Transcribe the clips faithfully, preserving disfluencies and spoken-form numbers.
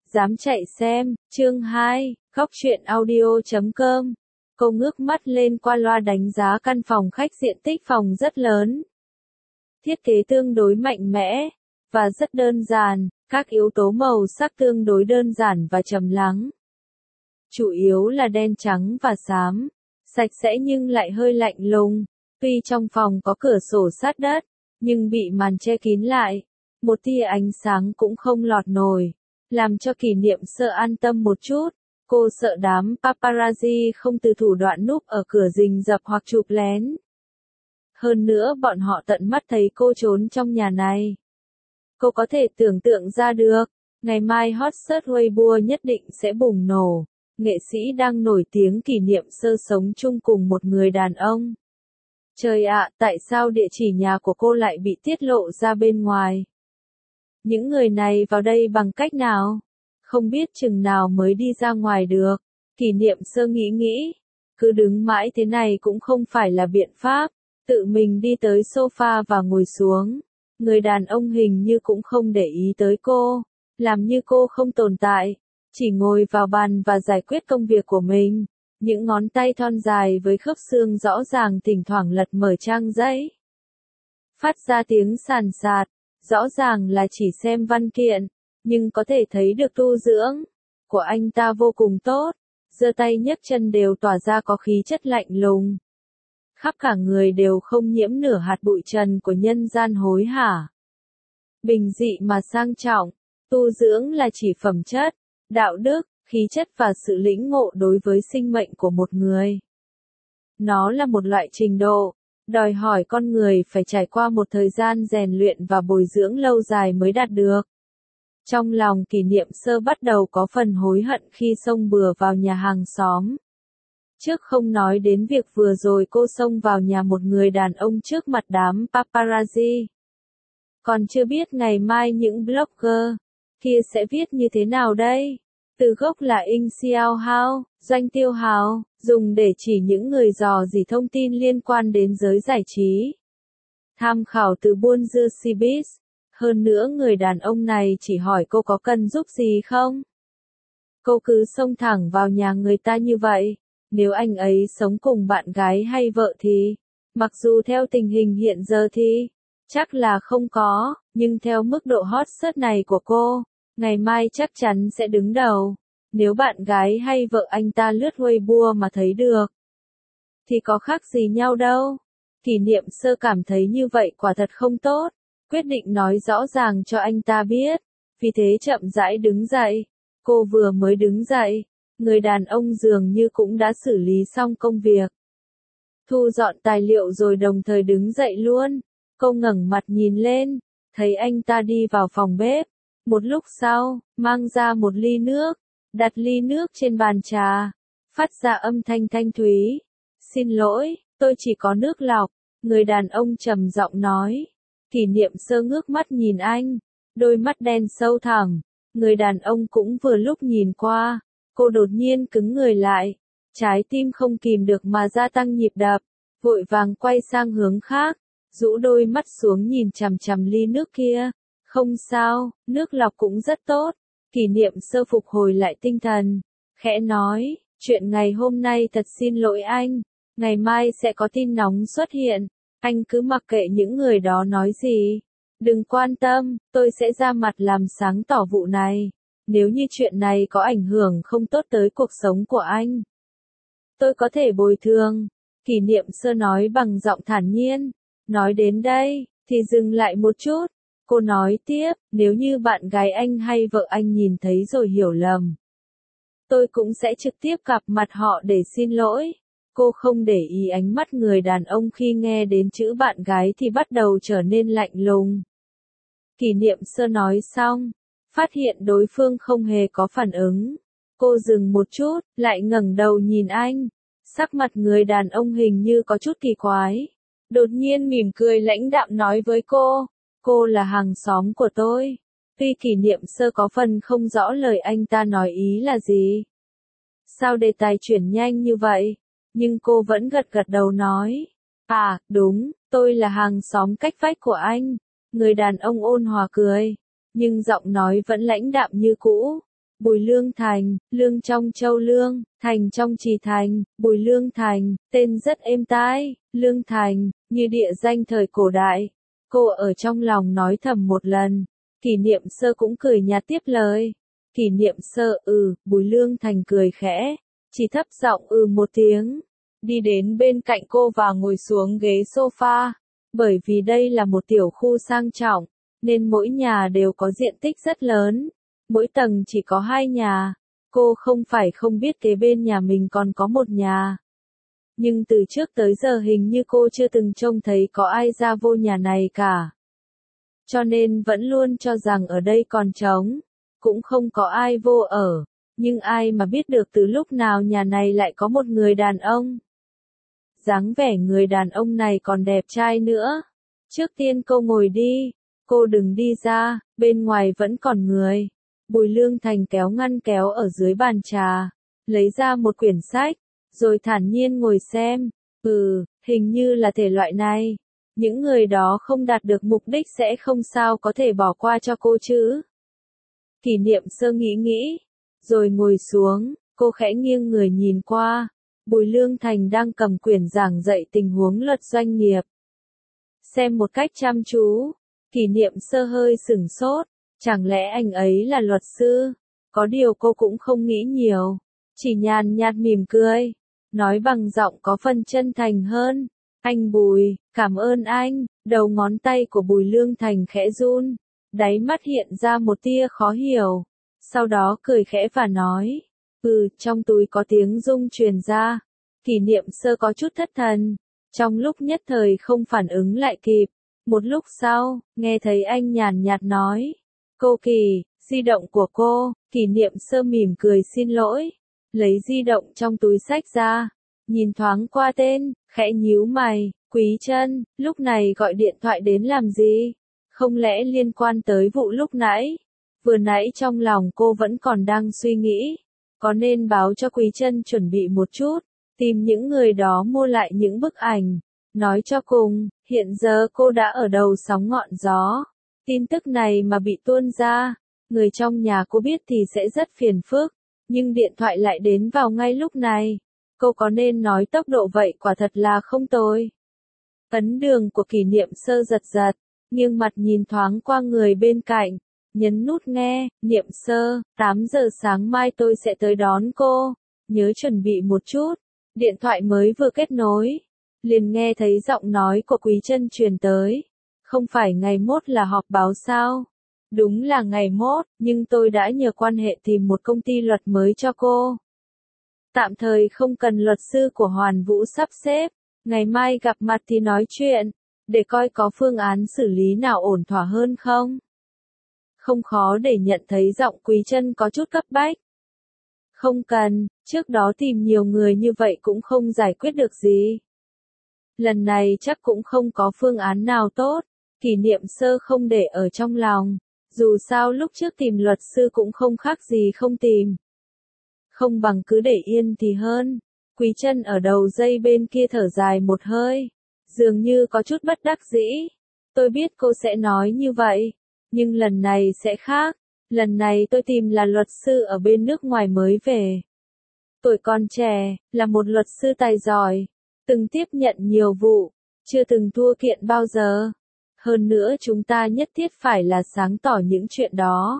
Dám chạy xem, chương hai, góc truyện audio chấm com. Cô ngước mắt lên qua loa đánh giá căn phòng khách, diện tích phòng rất lớn. Thiết kế tương đối mạnh mẽ, và rất đơn giản, các yếu tố màu sắc tương đối đơn giản và trầm lắng. Chủ yếu là đen trắng và xám, sạch sẽ nhưng lại hơi lạnh lùng. Tuy trong phòng có cửa sổ sát đất, nhưng bị màn che kín lại, một tia ánh sáng cũng không lọt nổi, làm cho Kỷ Niệm Sơ an tâm một chút. Cô sợ đám paparazzi không từ thủ đoạn núp ở cửa rình rập hoặc chụp lén. Hơn nữa bọn họ tận mắt thấy cô trốn trong nhà này. Cô có thể tưởng tượng ra được, ngày mai hot search Weibo nhất định sẽ bùng nổ. Nghệ sĩ đang nổi tiếng Kỷ Niệm Sơ sống chung cùng một người đàn ông. Trời ạ, tại sao địa chỉ nhà của cô lại bị tiết lộ ra bên ngoài? Những người này vào đây bằng cách nào? Không biết chừng nào mới đi ra ngoài được. Kỷ Niệm Sơ nghĩ nghĩ. Cứ đứng mãi thế này cũng không phải là biện pháp. Tự mình đi tới sofa và ngồi xuống. Người đàn ông hình như cũng không để ý tới cô. Làm như cô không tồn tại. Chỉ ngồi vào bàn và giải quyết công việc của mình. Những ngón tay thon dài với khớp xương rõ ràng thỉnh thoảng lật mở trang giấy. Phát ra tiếng sàn sạt. Rõ ràng là chỉ xem văn kiện, nhưng có thể thấy được tu dưỡng của anh ta vô cùng tốt. Giơ tay nhấc chân đều tỏa ra có khí chất lạnh lùng. Khắp cả người đều không nhiễm nửa hạt bụi trần của nhân gian hối hả. Bình dị mà sang trọng, tu dưỡng là chỉ phẩm chất, đạo đức, khí chất và sự lĩnh ngộ đối với sinh mệnh của một người. Nó là một loại trình độ, đòi hỏi con người phải trải qua một thời gian rèn luyện và bồi dưỡng lâu dài mới đạt được. Trong lòng Kỷ Niệm Sơ bắt đầu có phần hối hận khi xông bừa vào nhà hàng xóm. Trước không nói đến việc vừa rồi cô xông vào nhà một người đàn ông trước mặt đám paparazzi. Còn chưa biết ngày mai những blogger kia sẽ viết như thế nào đây? Từ gốc là inh xiao hao, doanh tiêu hào, dùng để chỉ những người dò dỉ thông tin liên quan đến giới giải trí. Tham khảo từ buôn dưa Cbiz. Hơn nữa người đàn ông này chỉ hỏi cô có cần giúp gì không? Cô cứ xông thẳng vào nhà người ta như vậy. Nếu anh ấy sống cùng bạn gái hay vợ thì, mặc dù theo tình hình hiện giờ thì, chắc là không có, nhưng theo mức độ hot search này của cô, ngày mai chắc chắn sẽ đứng đầu. Nếu bạn gái hay vợ anh ta lướt Weibo mà thấy được, thì có khác gì nhau đâu. Kỷ Niệm Sơ cảm thấy như vậy quả thật không tốt, quyết định nói rõ ràng cho anh ta biết, vì thế chậm rãi đứng dậy. Cô vừa mới đứng dậy, người đàn ông dường như cũng đã xử lý xong công việc. Thu dọn tài liệu rồi đồng thời đứng dậy luôn. Cô ngẩng mặt nhìn lên, thấy anh ta đi vào phòng bếp. Một lúc sau, mang ra một ly nước, đặt ly nước trên bàn trà, phát ra âm thanh thanh thúy. Xin lỗi, tôi chỉ có nước lọc, người đàn ông trầm giọng nói. Kỷ Niệm Sơ ngước mắt nhìn anh, đôi mắt đen sâu thẳm. Người đàn ông cũng vừa lúc nhìn qua, cô đột nhiên cứng người lại, trái tim không kìm được mà gia tăng nhịp đập, vội vàng quay sang hướng khác, rũ đôi mắt xuống nhìn chằm chằm ly nước kia. Không sao, nước lọc cũng rất tốt. Kỷ Niệm Sơ phục hồi lại tinh thần, khẽ nói, chuyện ngày hôm nay thật xin lỗi anh, ngày mai sẽ có tin nóng xuất hiện, anh cứ mặc kệ những người đó nói gì. Đừng quan tâm, tôi sẽ ra mặt làm sáng tỏ vụ này. Nếu như chuyện này có ảnh hưởng không tốt tới cuộc sống của anh, tôi có thể bồi thường. Kỷ Niệm Sơ nói bằng giọng thản nhiên. Nói đến đây, thì dừng lại một chút. Cô nói tiếp, nếu như bạn gái anh hay vợ anh nhìn thấy rồi hiểu lầm, tôi cũng sẽ trực tiếp gặp mặt họ để xin lỗi. Cô không để ý ánh mắt người đàn ông khi nghe đến chữ bạn gái thì bắt đầu trở nên lạnh lùng. Kỷ Niệm Sơ nói xong, phát hiện đối phương không hề có phản ứng. Cô dừng một chút, lại ngẩng đầu nhìn anh. Sắc mặt người đàn ông hình như có chút kỳ quái. Đột nhiên mỉm cười lãnh đạm nói với cô. Cô là hàng xóm của tôi. Tuy Kỷ Niệm Sơ có phần không rõ lời anh ta nói ý là gì. Sao đề tài chuyển nhanh như vậy? Nhưng cô vẫn gật gật đầu nói. À, đúng, tôi là hàng xóm cách vách của anh. Người đàn ông ôn hòa cười. Nhưng giọng nói vẫn lãnh đạm như cũ. Bùi Lương Thành, Lương trong Châu Lương, Thành trong Trì Thành, Bùi Lương Thành, tên rất êm tai, Lương Thành, như địa danh thời cổ đại. Cô ở trong lòng nói thầm một lần, Kỷ Niệm Sơ cũng cười nhạt tiếp lời. Kỷ Niệm Sơ ừ, Bùi Lương Thành cười khẽ, chỉ thấp giọng ừ một tiếng, đi đến bên cạnh cô và ngồi xuống ghế sofa. Bởi vì đây là một tiểu khu sang trọng, nên mỗi nhà đều có diện tích rất lớn, mỗi tầng chỉ có hai nhà. Cô không phải không biết kế bên nhà mình còn có một nhà. Nhưng từ trước tới giờ hình như cô chưa từng trông thấy có ai ra vô nhà này cả. Cho nên vẫn luôn cho rằng ở đây còn trống, cũng không có ai vô ở. Nhưng ai mà biết được từ lúc nào nhà này lại có một người đàn ông. Dáng vẻ người đàn ông này còn đẹp trai nữa. Trước tiên cô ngồi đi, cô đừng đi ra, bên ngoài vẫn còn người. Bùi Lương Thành kéo ngăn kéo ở dưới bàn trà, lấy ra một quyển sách, rồi thản nhiên ngồi xem. Ừ, hình như là thể loại này. Những người đó không đạt được mục đích sẽ không sao có thể bỏ qua cho cô chứ. Kỷ Niệm Sơ nghĩ nghĩ, rồi ngồi xuống, cô khẽ nghiêng người nhìn qua. Bùi Lương Thành đang cầm quyển giảng dạy tình huống luật doanh nghiệp. Xem một cách chăm chú, Kỷ Niệm Sơ hơi sửng sốt, chẳng lẽ anh ấy là luật sư? Có điều cô cũng không nghĩ nhiều, chỉ nhàn nhạt mỉm cười, nói bằng giọng có phần chân thành hơn. Anh Bùi, cảm ơn anh. Đầu ngón tay của Bùi Lương Thành khẽ run, đáy mắt hiện ra một tia khó hiểu, sau đó cười khẽ và nói, ừ, trong túi có tiếng rung truyền ra. Kỷ Niệm Sơ có chút thất thần, trong lúc nhất thời không phản ứng lại kịp. Một lúc sau, nghe thấy anh nhàn nhạt nói, cô Kỳ, di động của cô. Kỷ Niệm Sơ mỉm cười xin lỗi, lấy di động trong túi xách ra, nhìn thoáng qua tên, khẽ nhíu mày. Quý Trân, lúc này gọi điện thoại đến làm gì? Không lẽ liên quan tới vụ lúc nãy? Vừa nãy trong lòng cô vẫn còn đang suy nghĩ, có nên báo cho Quý Trân chuẩn bị một chút, tìm những người đó mua lại những bức ảnh. Nói cho cùng, hiện giờ cô đã ở đầu sóng ngọn gió. Tin tức này mà bị tuôn ra, người trong nhà cô biết thì sẽ rất phiền phức, nhưng điện thoại lại đến vào ngay lúc này. Cô có nên nói tốc độ vậy quả thật là không tồi. Ấn đường của Kỷ Niệm Sơ giật giật, nghiêng mặt nhìn thoáng qua người bên cạnh, nhấn nút nghe. Niệm Sơ, tám giờ sáng mai tôi sẽ tới đón cô, nhớ chuẩn bị một chút. Điện thoại mới vừa kết nối, liền nghe thấy giọng nói của Quý Trân truyền tới. Không phải ngày mốt là họp báo sao? Đúng là ngày mốt, nhưng tôi đã nhờ quan hệ tìm một công ty luật mới cho cô. Tạm thời không cần luật sư của Hoàn Vũ sắp xếp, ngày mai gặp mặt thì nói chuyện, để coi có phương án xử lý nào ổn thỏa hơn không. Không khó để nhận thấy giọng Quý Trân có chút cấp bách. Không cần, trước đó tìm nhiều người như vậy cũng không giải quyết được gì. Lần này chắc cũng không có phương án nào tốt. Kỷ Niệm Sơ không để ở trong lòng, dù sao lúc trước tìm luật sư cũng không khác gì không tìm. Không bằng cứ để yên thì hơn. Quý Trân ở đầu dây bên kia thở dài một hơi, dường như có chút bất đắc dĩ. Tôi biết cô sẽ nói như vậy, nhưng lần này sẽ khác. Lần này tôi tìm là luật sư ở bên nước ngoài mới về. Tuổi còn trẻ, là một luật sư tài giỏi, từng tiếp nhận nhiều vụ, chưa từng thua kiện bao giờ. Hơn nữa chúng ta nhất thiết phải là sáng tỏ những chuyện đó.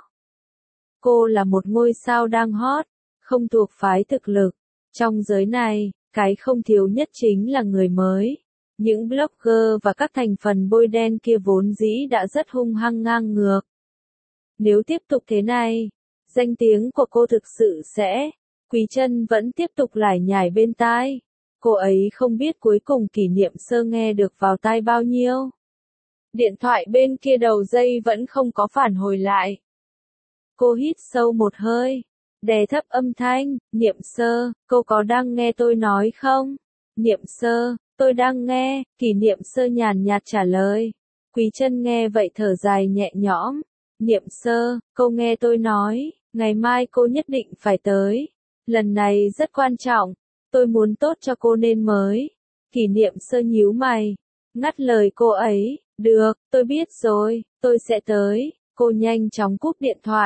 Cô là một ngôi sao đang hot, không thuộc phái thực lực. Trong giới này, cái không thiếu nhất chính là người mới. Những blogger và các thành phần bôi đen kia vốn dĩ đã rất hung hăng ngang ngược. Nếu tiếp tục thế này, danh tiếng của cô thực sự sẽ... Quý Trân vẫn tiếp tục lải nhải bên tai. Cô ấy không biết cuối cùng Kỷ Niệm Sơ nghe được vào tai bao nhiêu. Điện thoại bên kia đầu dây vẫn không có phản hồi lại. Cô hít sâu một hơi, đè thấp âm thanh. Niệm Sơ, cô có đang nghe tôi nói không? Niệm Sơ, tôi đang nghe. Kỷ Niệm Sơ nhàn nhạt trả lời. Quý Trân nghe vậy thở dài nhẹ nhõm. Niệm Sơ, cô nghe tôi nói, ngày mai cô nhất định phải tới. Lần này rất quan trọng, tôi muốn tốt cho cô nên mới. Kỷ Niệm Sơ nhíu mày, ngắt lời cô ấy. Được, tôi biết rồi, tôi sẽ tới. Cô nhanh chóng cúp điện thoại.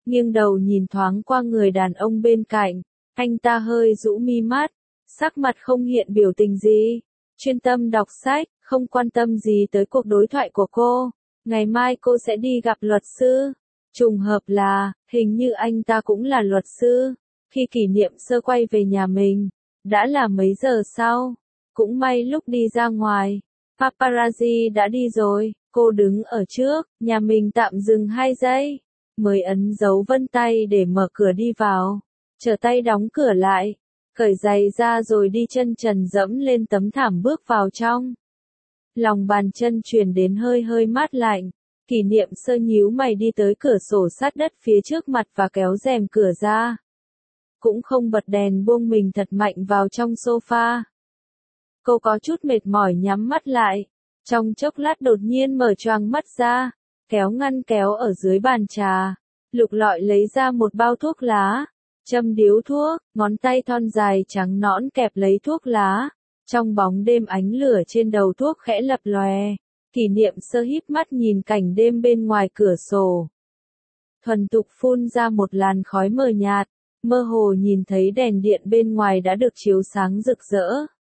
nghiêng đầu nhìn thoáng qua người đàn ông bên cạnh, anh ta hơi rũ mi mắt, sắc mặt không hiện biểu tình gì, chuyên tâm đọc sách, không quan tâm gì tới cuộc đối thoại của cô. Ngày mai cô sẽ đi gặp luật sư. Trùng hợp là, hình như anh ta cũng là luật sư. Khi Kỷ Niệm Sơ quay về nhà mình, đã là mấy giờ sau. Cũng may lúc đi ra ngoài, paparazzi đã đi rồi, cô đứng ở trước, nhà mình tạm dừng hai giây, mới ấn dấu vân tay để mở cửa đi vào, trở tay đóng cửa lại, cởi giày ra rồi đi chân trần dẫm lên tấm thảm bước vào trong. Lòng bàn chân truyền đến hơi hơi mát lạnh, Kỷ Niệm Sơ nhíu mày đi tới cửa sổ sát đất phía trước mặt và kéo rèm cửa ra. Cũng không bật đèn, buông mình thật mạnh vào trong sofa. Cô có chút mệt mỏi nhắm mắt lại, trong chốc lát đột nhiên mở choàng mắt ra, kéo ngăn kéo ở dưới bàn trà, lục lọi lấy ra một bao thuốc lá, châm điếu thuốc, ngón tay thon dài trắng nõn kẹp lấy thuốc lá, trong bóng đêm ánh lửa trên đầu thuốc khẽ lập lòe, Kỷ Niệm Sơ híp mắt nhìn cảnh đêm bên ngoài cửa sổ. Thuần tục phun ra một làn khói mờ nhạt, mơ hồ nhìn thấy đèn điện bên ngoài đã được chiếu sáng rực rỡ.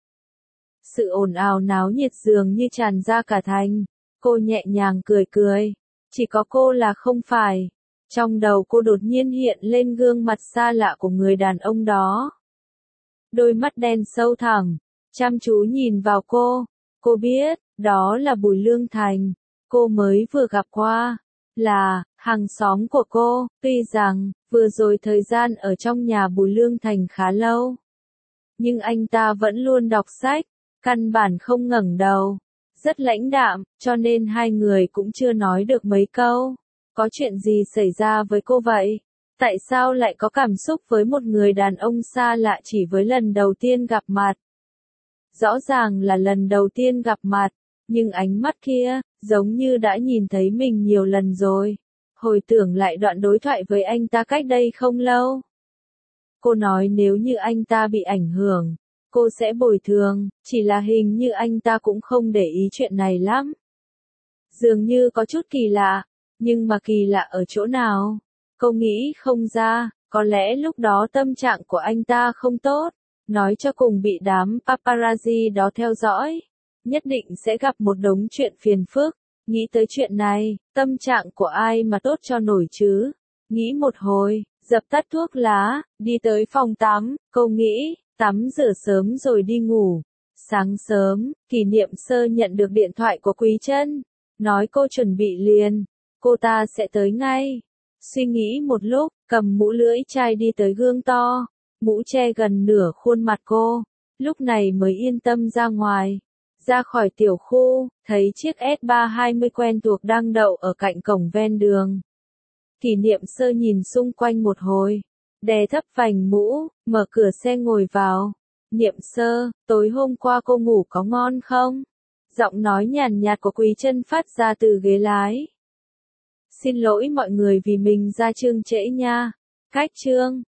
Sự ồn ào náo nhiệt dường như tràn ra cả thành. Cô nhẹ nhàng cười cười. Chỉ có cô là không phải. Trong đầu cô đột nhiên hiện lên gương mặt xa lạ của người đàn ông đó. Đôi mắt đen sâu thẳm, chăm chú nhìn vào cô. Cô biết, đó là Bùi Lương Thành. Cô mới vừa gặp qua. Là, hàng xóm của cô. Tuy rằng, vừa rồi thời gian ở trong nhà Bùi Lương Thành khá lâu. Nhưng anh ta vẫn luôn đọc sách. Căn bản không ngẩng đầu, rất lãnh đạm, cho nên hai người cũng chưa nói được mấy câu. Có chuyện gì xảy ra với cô vậy? Tại sao lại có cảm xúc với một người đàn ông xa lạ chỉ với lần đầu tiên gặp mặt? Rõ ràng là lần đầu tiên gặp mặt, nhưng ánh mắt kia, giống như đã nhìn thấy mình nhiều lần rồi. Hồi tưởng lại đoạn đối thoại với anh ta cách đây không lâu. Cô nói nếu như anh ta bị ảnh hưởng, cô sẽ bồi thường, chỉ là hình như anh ta cũng không để ý chuyện này lắm. Dường như có chút kỳ lạ, nhưng mà kỳ lạ ở chỗ nào? Cô nghĩ không ra, có lẽ lúc đó tâm trạng của anh ta không tốt, nói cho cùng bị đám paparazzi đó theo dõi, nhất định sẽ gặp một đống chuyện phiền phức. Nghĩ tới chuyện này, tâm trạng của ai mà tốt cho nổi chứ? Nghĩ một hồi, dập tắt thuốc lá, đi tới phòng tắm, cô nghĩ, tắm rửa sớm rồi đi ngủ. Sáng sớm, Kỷ Niệm Sơ nhận được điện thoại của Quý Trân, nói cô chuẩn bị liền, cô ta sẽ tới ngay. Suy nghĩ một lúc, cầm mũ lưỡi chai đi tới gương to, mũ che gần nửa khuôn mặt cô, lúc này mới yên tâm ra ngoài. Ra khỏi tiểu khu, thấy chiếc S ba hai mươi quen thuộc đang đậu ở cạnh cổng ven đường. Kỷ Niệm Sơ nhìn xung quanh một hồi, đè thấp vành mũ, mở cửa xe ngồi vào. Niệm Sơ, tối hôm qua cô ngủ có ngon không? Giọng nói nhàn nhạt của Quý Trân phát ra từ ghế lái. Xin lỗi mọi người vì mình ra chương trễ nha. Cách chương.